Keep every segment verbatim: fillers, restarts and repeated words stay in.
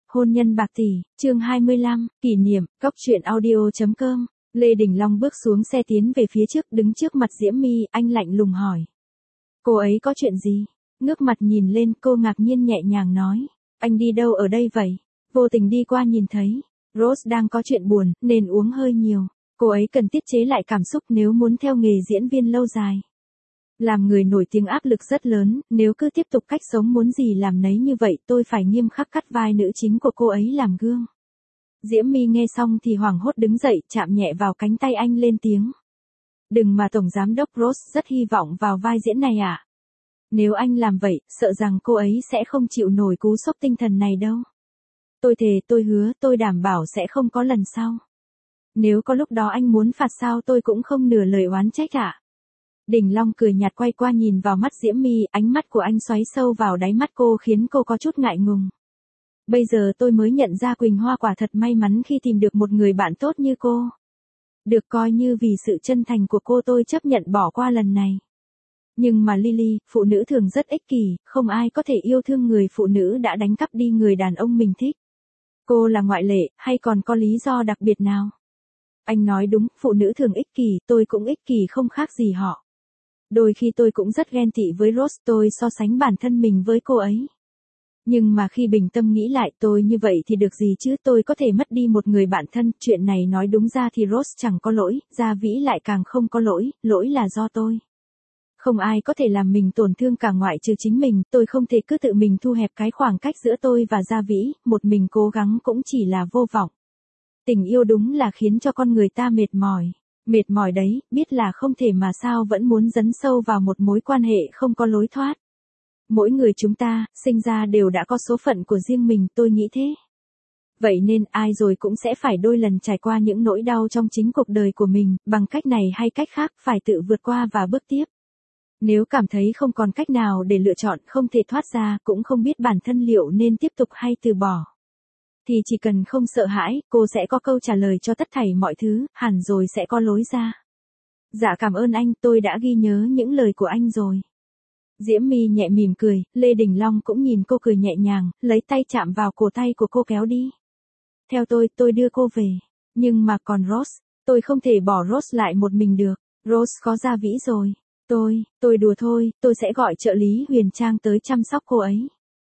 Hôn nhân bạc tỷ, chương hai mươi lăm, kỷ niệm, cốc truyện audio chấm com. Lê Đình Long bước xuống xe tiến về phía trước, đứng trước mặt Diễm My, anh lạnh lùng hỏi. Cô ấy có chuyện gì? Ngước mặt nhìn lên, cô ngạc nhiên nhẹ nhàng nói. Anh đi đâu ở đây vậy? Vô tình đi qua nhìn thấy. Rose đang có chuyện buồn, nên uống hơi nhiều. Cô ấy cần tiết chế lại cảm xúc nếu muốn theo nghề diễn viên lâu dài. Làm người nổi tiếng áp lực rất lớn, nếu cứ tiếp tục cách sống muốn gì làm nấy như vậy tôi phải nghiêm khắc cắt vai nữ chính của cô ấy làm gương. Diễm My nghe xong thì hoảng hốt đứng dậy, chạm nhẹ vào cánh tay anh lên tiếng. Đừng mà Tổng Giám đốc Rose rất hy vọng vào vai diễn này ạ. À? Nếu anh làm vậy, sợ rằng cô ấy sẽ không chịu nổi cú sốc tinh thần này đâu. Tôi thề, tôi hứa, tôi đảm bảo sẽ không có lần sau. Nếu có lúc đó anh muốn phạt sao tôi cũng không nửa lời oán trách ạ. À? Đình Long cười nhạt quay qua nhìn vào mắt Diễm My, ánh mắt của anh xoáy sâu vào đáy mắt cô khiến cô có chút ngại ngùng. Bây giờ tôi mới nhận ra Quỳnh Hoa quả thật may mắn khi tìm được một người bạn tốt như cô. Được coi như vì sự chân thành của cô tôi chấp nhận bỏ qua lần này. Nhưng mà Lily, phụ nữ thường rất ích kỷ, không ai có thể yêu thương người phụ nữ đã đánh cắp đi người đàn ông mình thích. Cô là ngoại lệ, hay còn có lý do đặc biệt nào? Anh nói đúng, phụ nữ thường ích kỷ, tôi cũng ích kỷ không khác gì họ. Đôi khi tôi cũng rất ghen tị với Rose, tôi so sánh bản thân mình với cô ấy. Nhưng mà khi bình tâm nghĩ lại tôi như vậy thì được gì chứ, tôi có thể mất đi một người bạn thân, chuyện này nói đúng ra thì Rose chẳng có lỗi, Gia Vĩ lại càng không có lỗi, lỗi là do tôi. Không ai có thể làm mình tổn thương cả ngoại trừ chính mình, tôi không thể cứ tự mình thu hẹp cái khoảng cách giữa tôi và Gia Vĩ, một mình cố gắng cũng chỉ là vô vọng. Tình yêu đúng là khiến cho con người ta mệt mỏi. Mệt mỏi đấy, biết là không thể mà sao vẫn muốn dấn sâu vào một mối quan hệ không có lối thoát. Mỗi người chúng ta, sinh ra đều đã có số phận của riêng mình, tôi nghĩ thế. Vậy nên ai rồi cũng sẽ phải đôi lần trải qua những nỗi đau trong chính cuộc đời của mình, bằng cách này hay cách khác, phải tự vượt qua và bước tiếp. Nếu cảm thấy không còn cách nào để lựa chọn, không thể thoát ra, cũng không biết bản thân liệu nên tiếp tục hay từ bỏ. Thì chỉ cần không sợ hãi, cô sẽ có câu trả lời cho tất thảy mọi thứ, hẳn rồi sẽ có lối ra. Dạ cảm ơn anh, tôi đã ghi nhớ những lời của anh rồi. Diễm My nhẹ mỉm cười, Lê Đình Long cũng nhìn cô cười nhẹ nhàng, lấy tay chạm vào cổ tay của cô kéo đi. Theo tôi, tôi đưa cô về. Nhưng mà còn Rose, tôi không thể bỏ Rose lại một mình được. Rose có Gia Vĩ rồi. Tôi, tôi đùa thôi, tôi sẽ gọi trợ lý Huyền Trang tới chăm sóc cô ấy.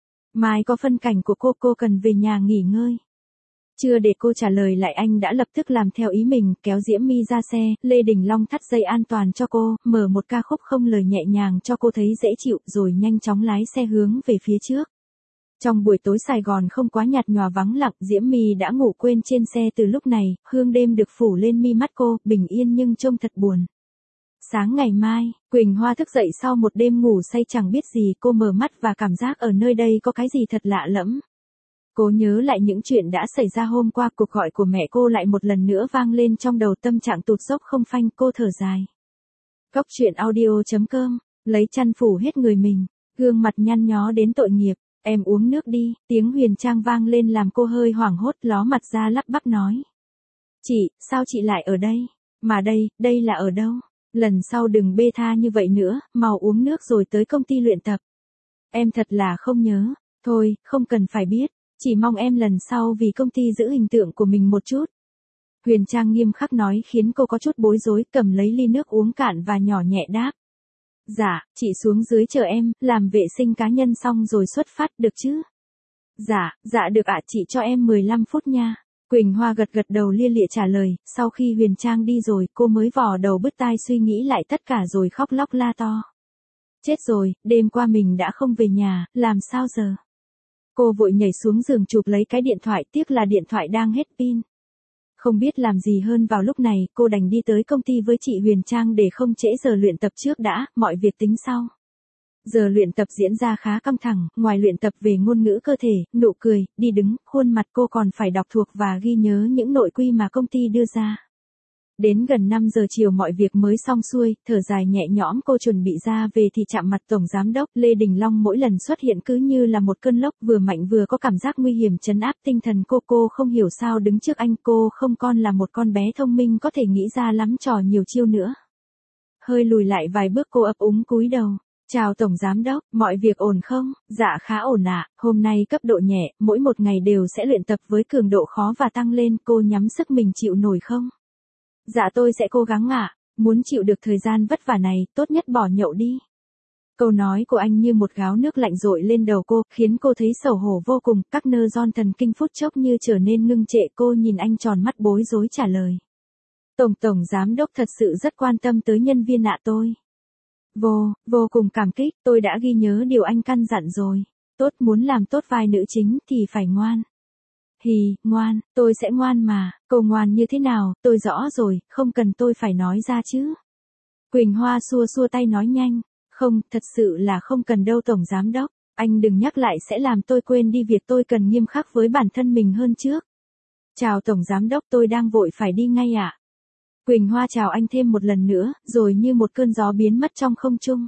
Mai có phân cảnh của cô, cô cần về nhà nghỉ ngơi. Chưa để cô trả lời lại anh đã lập tức làm theo ý mình, kéo Diễm My ra xe, Lê Đình Long thắt dây an toàn cho cô, mở một ca khúc không lời nhẹ nhàng cho cô thấy dễ chịu rồi nhanh chóng lái xe hướng về phía trước. Trong buổi tối Sài Gòn không quá nhạt nhòa vắng lặng, Diễm My đã ngủ quên trên xe từ lúc này, hương đêm được phủ lên mi mắt cô, bình yên nhưng trông thật buồn. Sáng ngày mai, Quỳnh Hoa thức dậy sau một đêm ngủ say chẳng biết gì, cô mở mắt và cảm giác ở nơi đây có cái gì thật lạ lẫm. Cô nhớ lại những chuyện đã xảy ra hôm qua, cuộc gọi của mẹ cô lại một lần nữa vang lên trong đầu, tâm trạng tụt dốc không phanh, cô thở dài. Cốc truyện audio chấm com, lấy chăn phủ hết người mình, gương mặt nhăn nhó đến tội nghiệp, em uống nước đi, tiếng Huyền Trang vang lên làm cô hơi hoảng hốt, ló mặt ra lắp bắp nói. Chị, sao chị lại ở đây? Mà đây, đây là ở đâu? Lần sau đừng bê tha như vậy nữa, mau uống nước rồi tới công ty luyện tập. Em thật là không nhớ, thôi, không cần phải biết. Chỉ mong em lần sau vì công ty giữ hình tượng của mình một chút. Huyền Trang nghiêm khắc nói khiến cô có chút bối rối, cầm lấy ly nước uống cạn và nhỏ nhẹ đáp. Dạ, chị xuống dưới chờ em, làm vệ sinh cá nhân xong rồi xuất phát, được chứ? Dạ, dạ được ạ, chị cho em mười lăm phút nha. Quỳnh Hoa gật gật đầu lia lịa trả lời, sau khi Huyền Trang đi rồi, cô mới vò đầu bứt tai suy nghĩ lại tất cả rồi khóc lóc la to. Chết rồi, đêm qua mình đã không về nhà, làm sao giờ? Cô vội nhảy xuống giường chụp lấy cái điện thoại, tiếc là điện thoại đang hết pin. Không biết làm gì hơn vào lúc này, cô đành đi tới công ty với chị Huyền Trang để không trễ giờ luyện tập trước đã, mọi việc tính sau. Giờ luyện tập diễn ra khá căng thẳng, ngoài luyện tập về ngôn ngữ cơ thể, nụ cười, đi đứng, khuôn mặt cô còn phải đọc thuộc và ghi nhớ những nội quy mà công ty đưa ra. Đến gần năm giờ chiều mọi việc mới xong xuôi, thở dài nhẹ nhõm cô chuẩn bị ra về thì chạm mặt Tổng Giám đốc Lê Đình Long mỗi lần xuất hiện cứ như là một cơn lốc, vừa mạnh vừa có cảm giác nguy hiểm trấn áp tinh thần cô. Cô không hiểu sao đứng trước anh, cô không còn là một con bé thông minh có thể nghĩ ra lắm trò nhiều chiêu nữa. Hơi lùi lại vài bước cô ấp úng cúi đầu. Chào Tổng Giám Đốc, mọi việc ổn không? Dạ khá ổn ạ, hôm nay cấp độ nhẹ, mỗi một ngày đều sẽ luyện tập với cường độ khó và tăng lên, cô nhắm sức mình chịu nổi không? Dạ tôi sẽ cố gắng ạ, muốn chịu được thời gian vất vả này, tốt nhất bỏ nhậu đi. Câu nói của anh như một gáo nước lạnh dội lên đầu cô, khiến cô thấy xấu hổ vô cùng, các nơ ron thần kinh phút chốc như trở nên ngưng trệ, cô nhìn anh tròn mắt bối rối trả lời. Tổng Tổng Giám Đốc thật sự rất quan tâm tới nhân viên ạ tôi. Vô, vô cùng cảm kích, tôi đã ghi nhớ điều anh căn dặn rồi. Tốt, muốn làm tốt vai nữ chính thì phải ngoan. Hì, ngoan, tôi sẽ ngoan mà, câu ngoan như thế nào, tôi rõ rồi, không cần tôi phải nói ra chứ. Quỳnh Hoa xua xua tay nói nhanh, không, thật sự là không cần đâu Tổng Giám Đốc, anh đừng nhắc lại sẽ làm tôi quên đi việc tôi cần nghiêm khắc với bản thân mình hơn trước. Chào Tổng Giám Đốc, tôi đang vội phải đi ngay ạ. Quỳnh Hoa chào anh thêm một lần nữa, rồi như một cơn gió biến mất trong không trung.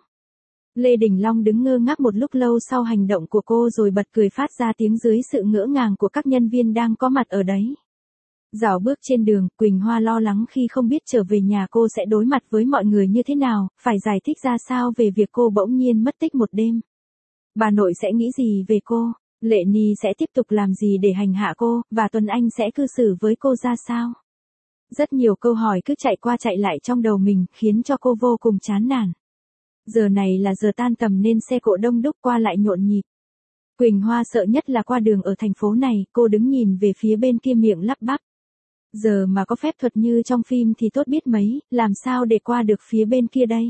Lê Đình Long đứng ngơ ngác một lúc lâu sau hành động của cô rồi bật cười phát ra tiếng dưới sự ngỡ ngàng của các nhân viên đang có mặt ở đấy. Dạo bước trên đường, Quỳnh Hoa lo lắng khi không biết trở về nhà cô sẽ đối mặt với mọi người như thế nào, phải giải thích ra sao về việc cô bỗng nhiên mất tích một đêm. Bà nội sẽ nghĩ gì về cô, Lệ Ni sẽ tiếp tục làm gì để hành hạ cô, và Tuấn Anh sẽ cư xử với cô ra sao? Rất nhiều câu hỏi cứ chạy qua chạy lại trong đầu mình, khiến cho cô vô cùng chán nản. Giờ này là giờ tan tầm nên xe cộ đông đúc qua lại nhộn nhịp. Quỳnh Hoa sợ nhất là qua đường ở thành phố này, cô đứng nhìn về phía bên kia miệng lắp bắp. Giờ mà có phép thuật như trong phim thì tốt biết mấy, làm sao để qua được phía bên kia đây?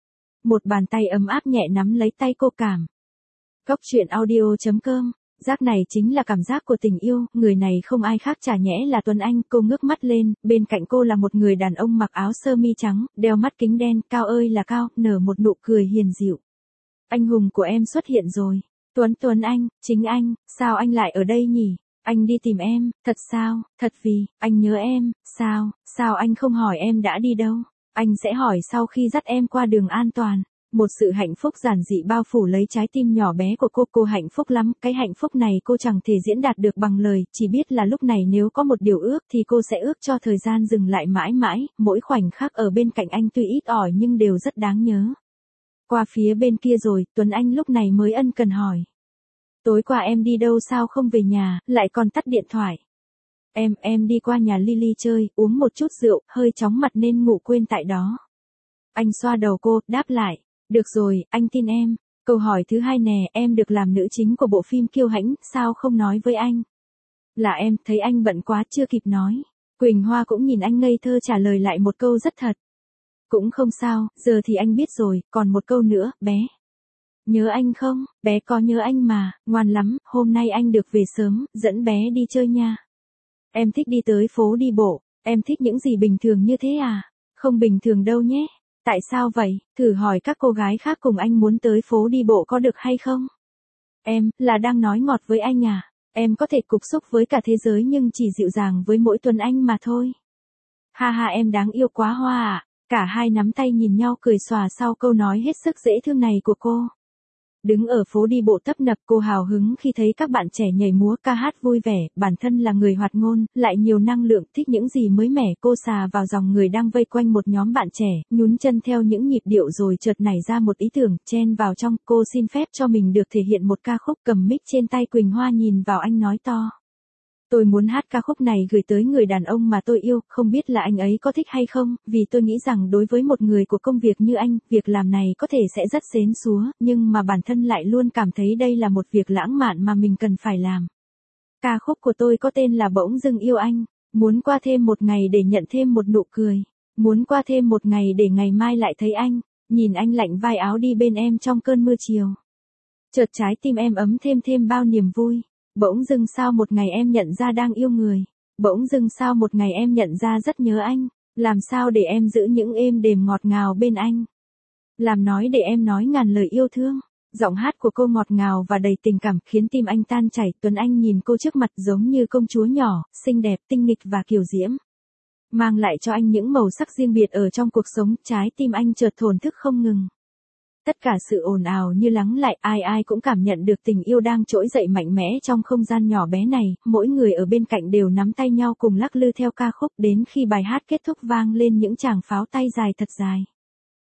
Một bàn tay ấm áp nhẹ nắm lấy tay cô cảm. Cốc truyện audio chấm com. Giác này chính là cảm giác của tình yêu, người này không ai khác chả nhẽ là Tuấn Anh, cô ngước mắt lên, bên cạnh cô là một người đàn ông mặc áo sơ mi trắng, đeo mắt kính đen, cao ơi là cao, nở một nụ cười hiền dịu. Anh hùng của em xuất hiện rồi. Tuấn Tuấn Anh, chính anh, sao anh lại ở đây nhỉ? Anh đi tìm em, thật sao, thật vì, anh nhớ em, sao, sao anh không hỏi em đã đi đâu? Anh sẽ hỏi sau khi dắt em qua đường an toàn. Một sự hạnh phúc giản dị bao phủ lấy trái tim nhỏ bé của cô, cô hạnh phúc lắm, cái hạnh phúc này cô chẳng thể diễn đạt được bằng lời, chỉ biết là lúc này nếu có một điều ước thì cô sẽ ước cho thời gian dừng lại mãi mãi, mỗi khoảnh khắc ở bên cạnh anh tuy ít ỏi nhưng đều rất đáng nhớ. Qua phía bên kia rồi, Tuấn Anh lúc này mới ân cần hỏi. Tối qua em đi đâu sao không về nhà, lại còn tắt điện thoại. Em, em đi qua nhà Lily chơi, uống một chút rượu, hơi chóng mặt nên ngủ quên tại đó. Anh xoa đầu cô, đáp lại. Được rồi, anh tin em. Câu hỏi thứ hai nè, em được làm nữ chính của bộ phim Kiêu Hãnh, sao không nói với anh? Là em, thấy anh bận quá chưa kịp nói. Quỳnh Hoa cũng nhìn anh ngây thơ trả lời lại một câu rất thật. Cũng không sao, giờ thì anh biết rồi, còn một câu nữa, bé. Nhớ anh không? Bé có nhớ anh mà, ngoan lắm, hôm nay anh được về sớm, dẫn bé đi chơi nha. Em thích đi tới phố đi bộ, em thích những gì bình thường như thế à? Không bình thường đâu nhé. Tại sao vậy? Thử hỏi các cô gái khác cùng anh muốn tới phố đi bộ có được hay không? Em, là đang nói ngọt với anh à? Em có thể cục xúc với cả thế giới nhưng chỉ dịu dàng với mỗi Tuấn Anh mà thôi. Ha ha em đáng yêu quá Hoa à. Cả hai nắm tay nhìn nhau cười xòa sau câu nói hết sức dễ thương này của cô. Đứng ở phố đi bộ tấp nập cô hào hứng khi thấy các bạn trẻ nhảy múa ca hát vui vẻ, bản thân là người hoạt ngôn, lại nhiều năng lượng, thích những gì mới mẻ, cô xà vào dòng người đang vây quanh một nhóm bạn trẻ, nhún chân theo những nhịp điệu rồi chợt nảy ra một ý tưởng, chen vào trong, cô xin phép cho mình được thể hiện một ca khúc, cầm mic trên tay Quỳnh Hoa nhìn vào anh nói to. Tôi muốn hát ca khúc này gửi tới người đàn ông mà tôi yêu, không biết là anh ấy có thích hay không, vì tôi nghĩ rằng đối với một người của công việc như anh, việc làm này có thể sẽ rất xến xúa, nhưng mà bản thân lại luôn cảm thấy đây là một việc lãng mạn mà mình cần phải làm. Ca khúc của tôi có tên là Bỗng Dưng Yêu Anh, muốn qua thêm một ngày để nhận thêm một nụ cười, muốn qua thêm một ngày để ngày mai lại thấy anh, nhìn anh lạnh vai áo đi bên em trong cơn mưa chiều. Chợt trái tim em ấm thêm thêm bao niềm vui. Bỗng dưng sao một ngày em nhận ra đang yêu người. Bỗng dưng sao một ngày em nhận ra rất nhớ anh. Làm sao để em giữ những êm đềm ngọt ngào bên anh. Làm nói để em nói ngàn lời yêu thương. Giọng hát của cô ngọt ngào và đầy tình cảm khiến tim anh tan chảy. Tuấn Anh nhìn cô trước mặt giống như công chúa nhỏ, xinh đẹp, tinh nghịch và kiều diễm. Mang lại cho anh những màu sắc riêng biệt ở trong cuộc sống, trái tim anh chợt thổn thức không ngừng. Tất cả sự ồn ào như lắng lại, ai ai cũng cảm nhận được tình yêu đang trỗi dậy mạnh mẽ trong không gian nhỏ bé này, mỗi người ở bên cạnh đều nắm tay nhau cùng lắc lư theo ca khúc đến khi bài hát kết thúc vang lên những tràng pháo tay dài thật dài.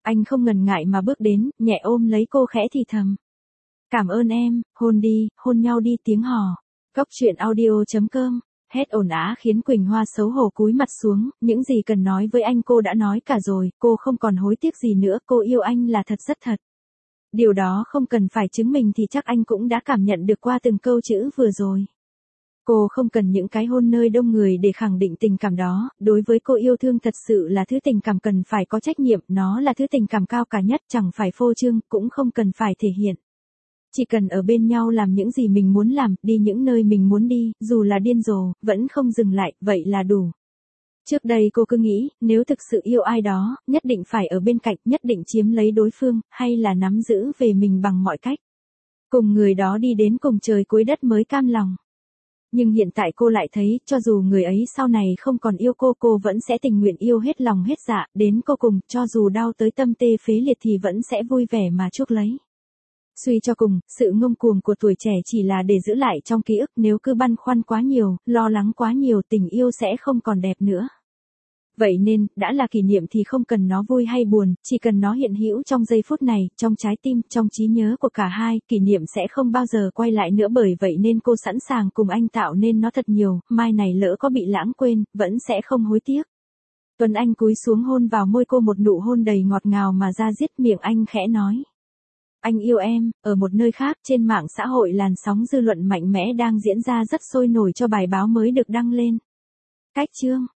Anh không ngần ngại mà bước đến, nhẹ ôm lấy cô khẽ thì thầm. Cảm ơn em, hôn đi, hôn nhau đi tiếng hò. Cốc truyện audio chấm com. Hết ồn ào khiến Quỳnh Hoa xấu hổ cúi mặt xuống, những gì cần nói với anh cô đã nói cả rồi, cô không còn hối tiếc gì nữa, cô yêu anh là thật rất thật. Điều đó không cần phải chứng minh thì chắc anh cũng đã cảm nhận được qua từng câu chữ vừa rồi. Cô không cần những cái hôn nơi đông người để khẳng định tình cảm đó, đối với cô yêu thương thật sự là thứ tình cảm cần phải có trách nhiệm, nó là thứ tình cảm cao cả nhất, chẳng phải phô trương, cũng không cần phải thể hiện. Chỉ cần ở bên nhau làm những gì mình muốn làm, đi những nơi mình muốn đi, dù là điên rồ, vẫn không dừng lại, vậy là đủ. Trước đây cô cứ nghĩ, nếu thực sự yêu ai đó, nhất định phải ở bên cạnh, nhất định chiếm lấy đối phương, hay là nắm giữ về mình bằng mọi cách. Cùng người đó đi đến cùng trời cuối đất mới cam lòng. Nhưng hiện tại cô lại thấy, cho dù người ấy sau này không còn yêu cô, cô vẫn sẽ tình nguyện yêu hết lòng hết dạ, đến cô cùng, cho dù đau tới tâm tê phế liệt thì vẫn sẽ vui vẻ mà chuốc lấy. Suy cho cùng, sự ngông cuồng của tuổi trẻ chỉ là để giữ lại trong ký ức, nếu cứ băn khoăn quá nhiều, lo lắng quá nhiều, tình yêu sẽ không còn đẹp nữa. Vậy nên, đã là kỷ niệm thì không cần nó vui hay buồn, chỉ cần nó hiện hữu trong giây phút này, trong trái tim, trong trí nhớ của cả hai, kỷ niệm sẽ không bao giờ quay lại nữa, bởi vậy nên cô sẵn sàng cùng anh tạo nên nó thật nhiều, mai này lỡ có bị lãng quên, vẫn sẽ không hối tiếc. Tuấn Anh cúi xuống hôn vào môi cô một nụ hôn đầy ngọt ngào mà ra diết, miệng anh khẽ nói. Anh yêu em. Ở một nơi khác, trên mạng xã hội làn sóng dư luận mạnh mẽ đang diễn ra rất sôi nổi cho bài báo mới được đăng lên. Cách chương